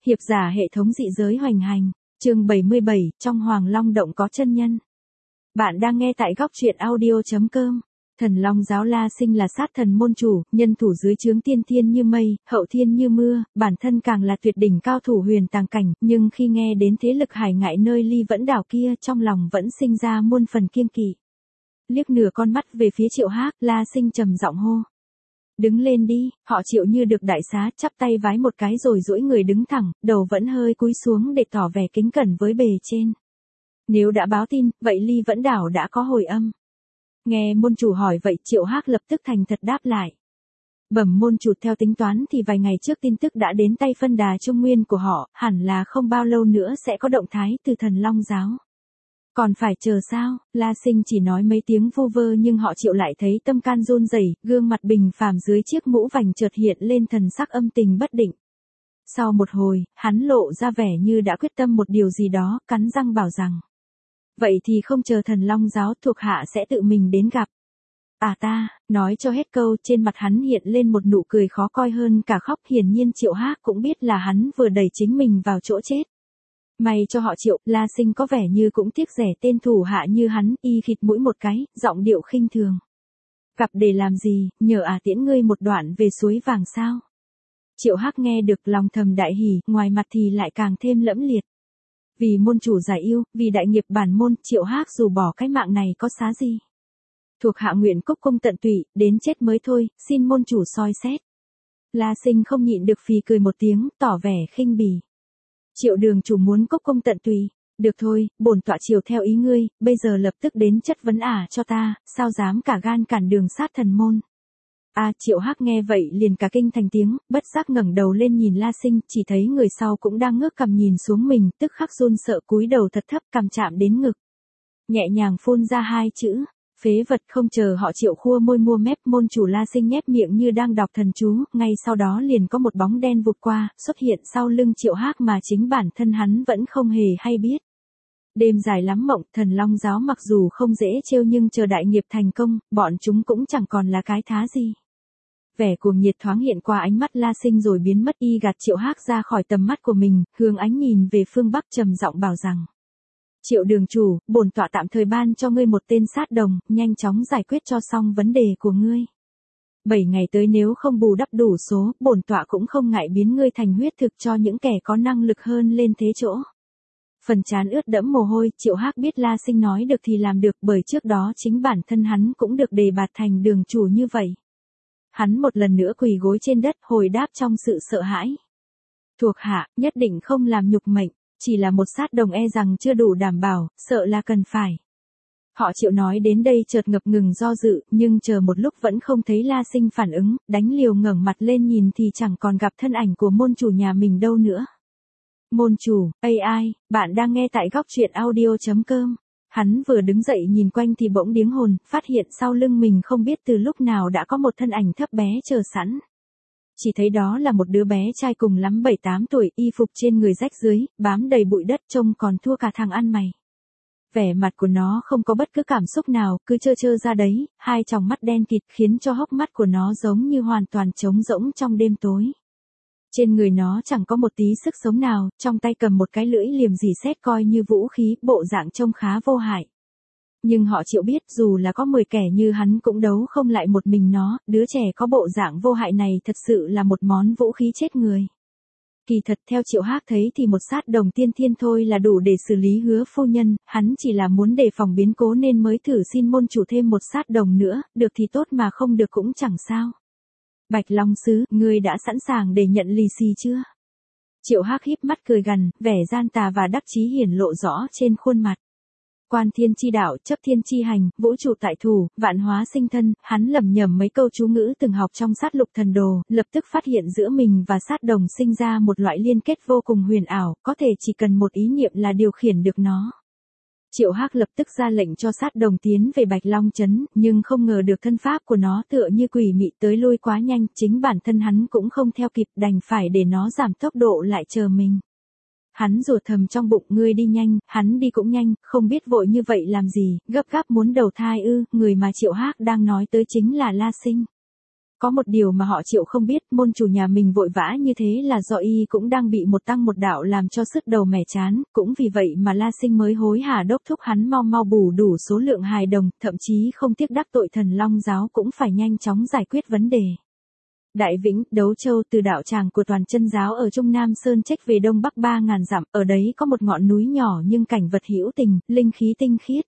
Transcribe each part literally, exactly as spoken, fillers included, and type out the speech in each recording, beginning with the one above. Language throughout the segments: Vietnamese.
Hiệp giả hệ thống dị giới hoành hành, chương bảy mươi bảy, trong Hoàng Long Động có chân nhân. Bạn đang nghe tại góc truyện audio chấm com. Thần Long giáo La Sinh là sát thần môn chủ, nhân thủ dưới trướng tiên thiên như mây, hậu thiên như mưa, bản thân càng là tuyệt đỉnh cao thủ huyền tàng cảnh, nhưng khi nghe đến thế lực hải ngại nơi ly vẫn đảo kia, trong lòng vẫn sinh ra muôn phần kiêng kỵ. Liếc nửa con mắt về phía Triệu Hắc, La Sinh trầm giọng hô: "Đứng lên đi." Họ Triệu như được đại xá, chắp tay vái một cái rồi duỗi người đứng thẳng, đầu vẫn hơi cúi xuống để tỏ vẻ kính cẩn với bề trên. Nếu đã báo tin, vậy ly vẫn đảo đã có hồi âm. Nghe môn chủ hỏi vậy, Triệu Hắc lập tức thành thật đáp lại. Bẩm môn chủ, theo tính toán thì vài ngày trước tin tức đã đến tay phân đà Trung Nguyên của họ, hẳn là không bao lâu nữa sẽ có động thái từ Thần Long giáo. Còn phải chờ sao? La Sinh chỉ nói mấy tiếng vu vơ nhưng họ Triệu lại thấy tâm can run rẩy, gương mặt bình phàm dưới chiếc mũ vành chợt hiện lên thần sắc âm tình bất định. Sau một hồi, hắn lộ ra vẻ như đã quyết tâm một điều gì đó, cắn răng bảo rằng: "Vậy thì không chờ Thần Long giáo, thuộc hạ sẽ tự mình đến gặp." À ta, nói cho hết câu, trên mặt hắn hiện lên một nụ cười khó coi hơn cả khóc, hiển nhiên Triệu Hắc cũng biết là hắn vừa đẩy chính mình vào chỗ chết. May cho họ Triệu, La Sinh có vẻ như cũng tiếc rẻ tên thủ hạ như hắn, y khịt mũi một cái, giọng điệu khinh thường: "Gặp để làm gì, nhờ à tiễn ngươi một đoạn về suối vàng sao?" Triệu Hắc nghe được lòng thầm đại hỉ, ngoài mặt thì lại càng thêm lẫm liệt. Vì môn chủ giải yêu, vì đại nghiệp bản môn, Triệu Hắc dù bỏ cái mạng này có xá gì. Thuộc hạ nguyện cúc cung tận tụy, đến chết mới thôi, xin môn chủ soi xét. La Sinh không nhịn được phì cười một tiếng, tỏ vẻ khinh bỉ. Triệu đường chủ muốn cúc cung tận tụy, được thôi, bổn tọa chiều theo ý ngươi, bây giờ lập tức đến chất vấn ả cho ta, sao dám cả gan cản đường sát thần môn. À, Triệu Hắc nghe vậy liền cả kinh thành tiếng, bất giác ngẩng đầu lên nhìn La Sinh, chỉ thấy người sau cũng đang ngước cằm nhìn xuống mình, tức khắc run sợ cúi đầu thật thấp, cằm chạm đến ngực. Nhẹ nhàng phun ra hai chữ: "Phế vật." Không chờ họ Triệu khua môi mua mép, môn chủ La Sinh nhếch miệng như đang đọc thần chú, ngay sau đó liền có một bóng đen vụt qua, xuất hiện sau lưng Triệu Hắc mà chính bản thân hắn vẫn không hề hay biết. Đêm dài lắm mộng, Thần Long giáo mặc dù không dễ trêu nhưng chờ đại nghiệp thành công, bọn chúng cũng chẳng còn là cái thá gì. Vẻ cuồng nhiệt thoáng hiện qua ánh mắt La Sinh rồi biến mất, y gạt Triệu Hắc ra khỏi tầm mắt của mình, hướng ánh nhìn về phương bắc trầm giọng bảo rằng: "Triệu đường chủ, bổn tọa tạm thời ban cho ngươi một tên sát đồng, nhanh chóng giải quyết cho xong vấn đề của ngươi. Bảy ngày tới nếu không bù đắp đủ số, bổn tọa cũng không ngại biến ngươi thành huyết thực cho những kẻ có năng lực hơn lên thế chỗ." Phần trán ướt đẫm mồ hôi, Triệu Hắc biết La Sinh nói được thì làm được, bởi trước đó chính bản thân hắn cũng được đề bạt thành đường chủ như vậy. Hắn một lần nữa quỳ gối trên đất, hồi đáp trong sự sợ hãi: "Thuộc hạ nhất định không làm nhục mệnh, chỉ là một sát đồng e rằng chưa đủ đảm bảo, sợ là cần phải." Họ Triệu nói đến đây chợt ngập ngừng do dự, nhưng chờ một lúc vẫn không thấy La Sinh phản ứng, đánh liều ngẩng mặt lên nhìn thì chẳng còn gặp thân ảnh của môn chủ nhà mình đâu nữa. "Môn chủ, a i, bạn đang nghe tại góc truyện audio chấm com." Hắn vừa đứng dậy nhìn quanh thì bỗng điếng hồn, phát hiện sau lưng mình không biết từ lúc nào đã có một thân ảnh thấp bé chờ sẵn. Chỉ thấy đó là một đứa bé trai cùng lắm bảy tám tuổi, y phục trên người rách rưới, bám đầy bụi đất, trông còn thua cả thằng ăn mày. Vẻ mặt của nó không có bất cứ cảm xúc nào, cứ trơ trơ ra đấy, hai tròng mắt đen kịt khiến cho hốc mắt của nó giống như hoàn toàn trống rỗng trong đêm tối. Trên người nó chẳng có một tí sức sống nào, trong tay cầm một cái lưỡi liềm rỉ sét coi như vũ khí, bộ dạng trông khá vô hại. Nhưng họ Triệu biết dù là có mười kẻ như hắn cũng đấu không lại một mình nó, đứa trẻ có bộ dạng vô hại này thật sự là một món vũ khí chết người. Kỳ thật theo Triệu Hắc thấy thì một sát đồng tiên thiên thôi là đủ để xử lý Hứa phu nhân, hắn chỉ là muốn đề phòng biến cố nên mới thử xin môn chủ thêm một sát đồng nữa, được thì tốt mà không được cũng chẳng sao. "Bạch Long sứ, ngươi đã sẵn sàng để nhận lì xì chưa?" Triệu Hắc híp mắt cười gằn, vẻ gian tà và đắc chí hiển lộ rõ trên khuôn mặt. Quan thiên chi đạo, chấp thiên chi hành, vũ trụ tại thủ, vạn hóa sinh thân, hắn lẩm nhẩm mấy câu chú ngữ từng học trong sát lục thần đồ, lập tức phát hiện giữa mình và sát đồng sinh ra một loại liên kết vô cùng huyền ảo, có thể chỉ cần một ý niệm là điều khiển được nó. Triệu Hắc lập tức ra lệnh cho sát đồng tiến về Bạch Long trấn, nhưng không ngờ được thân pháp của nó tựa như quỷ mị tới lui quá nhanh, chính bản thân hắn cũng không theo kịp, đành phải để nó giảm tốc độ lại chờ mình. Hắn rủa thầm trong bụng, ngươi đi nhanh, hắn đi cũng nhanh, không biết vội như vậy làm gì, gấp gáp muốn đầu thai ư? Người mà Triệu Hắc đang nói tới chính là La Sinh. có một điều mà họ Triệu không biết, môn chủ nhà mình vội vã như thế là do y cũng đang bị một tăng một đạo làm cho sứt đầu mẻ chán, cũng vì vậy mà La Sinh mới hối hả đốc thúc hắn mau mau bù đủ số lượng hài đồng, thậm chí không tiếc đắc tội Thần Long giáo cũng phải nhanh chóng giải quyết vấn đề. Đại Vĩnh, Đấu Châu, từ đạo tràng của toàn chân giáo ở Trung Nam Sơn trách về đông bắc ba ngàn dặm, ở đấy có một ngọn núi nhỏ nhưng cảnh vật hữu tình, linh khí tinh khiết.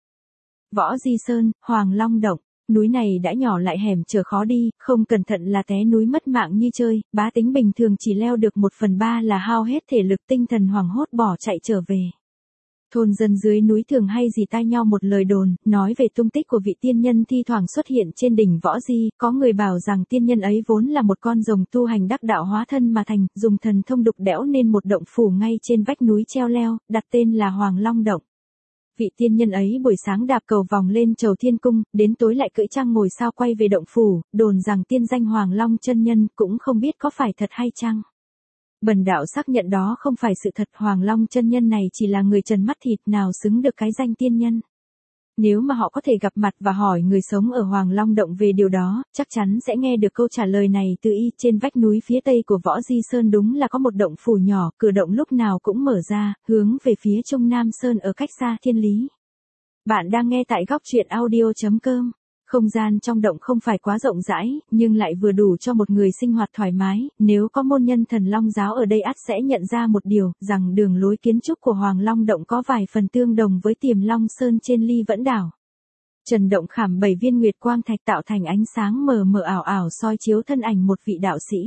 Võ Di Sơn, Hoàng Long Động. Núi này đã nhỏ lại hẻm trở khó đi, không cẩn thận là té núi mất mạng như chơi, bá tính bình thường chỉ leo được một phần ba là hao hết thể lực, tinh thần hoảng hốt bỏ chạy trở về. Thôn dân dưới núi thường hay dì tai nhau một lời đồn, nói về tung tích của vị tiên nhân thi thoảng xuất hiện trên đỉnh Võ Di, có người bảo rằng tiên nhân ấy vốn là một con rồng tu hành đắc đạo hóa thân mà thành, dùng thần thông đục đẽo nên một động phủ ngay trên vách núi treo leo, đặt tên là Hoàng Long Động. Vị tiên nhân ấy buổi sáng đạp cầu vòng lên Trầu Thiên Cung, đến tối lại cưỡi trăng ngồi sao quay về động phủ, đồn rằng tiên danh Hoàng Long chân nhân, cũng không biết có phải thật hay chăng. Bần đạo xác nhận đó không phải sự thật, Hoàng Long chân nhân này chỉ là người trần mắt thịt, nào xứng được cái danh tiên nhân. Nếu mà họ có thể gặp mặt và hỏi người sống ở Hoàng Long Động về điều đó, chắc chắn sẽ nghe được câu trả lời này từ y. Trên vách núi phía tây của Võ Di Sơn đúng là có một động phủ nhỏ, cửa động lúc nào cũng mở ra, hướng về phía Trung Nam Sơn ở cách xa thiên lý. Bạn đang nghe tại góc truyện audio chấm com. Không gian trong động không phải quá rộng rãi, nhưng lại vừa đủ cho một người sinh hoạt thoải mái, nếu có môn nhân Thần Long giáo ở đây ắt sẽ nhận ra một điều, rằng đường lối kiến trúc của Hoàng Long Động có vài phần tương đồng với Tiềm Long Sơn trên Ly Vẫn Đảo. Trần động khảm bảy viên nguyệt quang thạch tạo thành ánh sáng mờ mờ ảo ảo soi chiếu thân ảnh một vị đạo sĩ.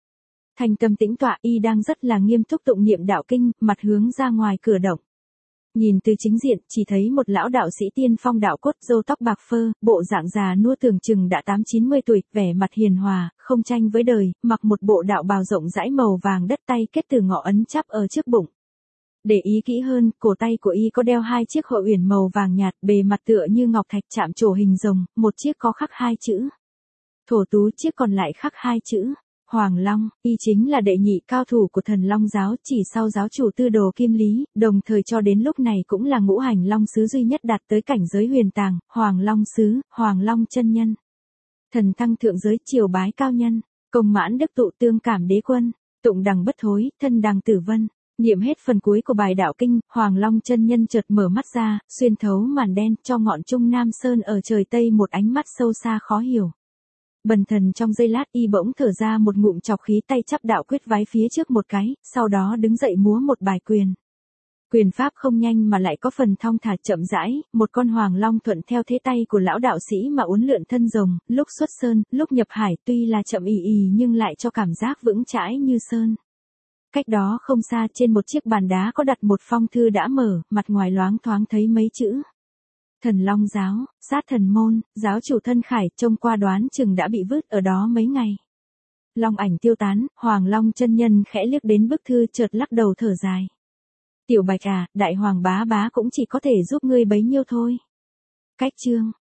Thành tâm tĩnh tọa, y đang rất là nghiêm túc tụng niệm đạo kinh, mặt hướng ra ngoài cửa động. Nhìn từ chính diện, chỉ thấy một lão đạo sĩ tiên phong đạo cốt, râu tóc bạc phơ, bộ dạng già nua tưởng chừng đã tám chín mươi tuổi, vẻ mặt hiền hòa, không tranh với đời, mặc một bộ đạo bào rộng rãi màu vàng đất, tay kết từ ngọ ấn chắp ở trước bụng. Để ý kỹ hơn, cổ tay của y có đeo hai chiếc hộ uyển màu vàng nhạt, bề mặt tựa như ngọc thạch chạm trổ hình rồng, một chiếc có khắc hai chữ Thổ Tú, chiếc còn lại khắc hai chữ Hoàng Long. Y chính là đệ nhị cao thủ của Thần Long giáo, chỉ sau giáo chủ Tư Đồ Kim Lý, đồng thời cho đến lúc này cũng là ngũ hành long sứ duy nhất đạt tới cảnh giới huyền tàng, Hoàng Long sứ, Hoàng Long chân nhân. Thần thăng thượng giới, triều bái cao nhân, công mãn đức tụ, tương cảm đế quân, tụng đằng bất thối, thân đằng tử vân. Niệm hết phần cuối của bài đạo kinh, Hoàng Long chân nhân chợt mở mắt ra, xuyên thấu màn đen, cho ngọn Trung Nam Sơn ở trời Tây một ánh mắt sâu xa khó hiểu. Bần thần trong giây lát, y bỗng thở ra một ngụm trọc khí, tay chắp đạo quyết vái phía trước một cái, sau đó đứng dậy múa một bài quyền. Quyền pháp không nhanh mà lại có phần thong thả chậm rãi, một con hoàng long thuận theo thế tay của lão đạo sĩ mà uốn lượn thân rồng, lúc xuất sơn, lúc nhập hải, tuy là chậm ì ì nhưng lại cho cảm giác vững chãi như sơn. Cách đó không xa, trên một chiếc bàn đá có đặt một phong thư đã mở, mặt ngoài loáng thoáng thấy mấy chữ. Thần Long giáo, sát thần môn, giáo chủ Thân Khải, trông qua đoán chừng đã bị vứt ở đó mấy ngày. Long ảnh tiêu tán, Hoàng Long chân nhân khẽ liếc đến bức thư, chợt lắc đầu thở dài. Tiểu Bạch à, đại hoàng bá bá cũng chỉ có thể giúp ngươi bấy nhiêu thôi. Cách chương.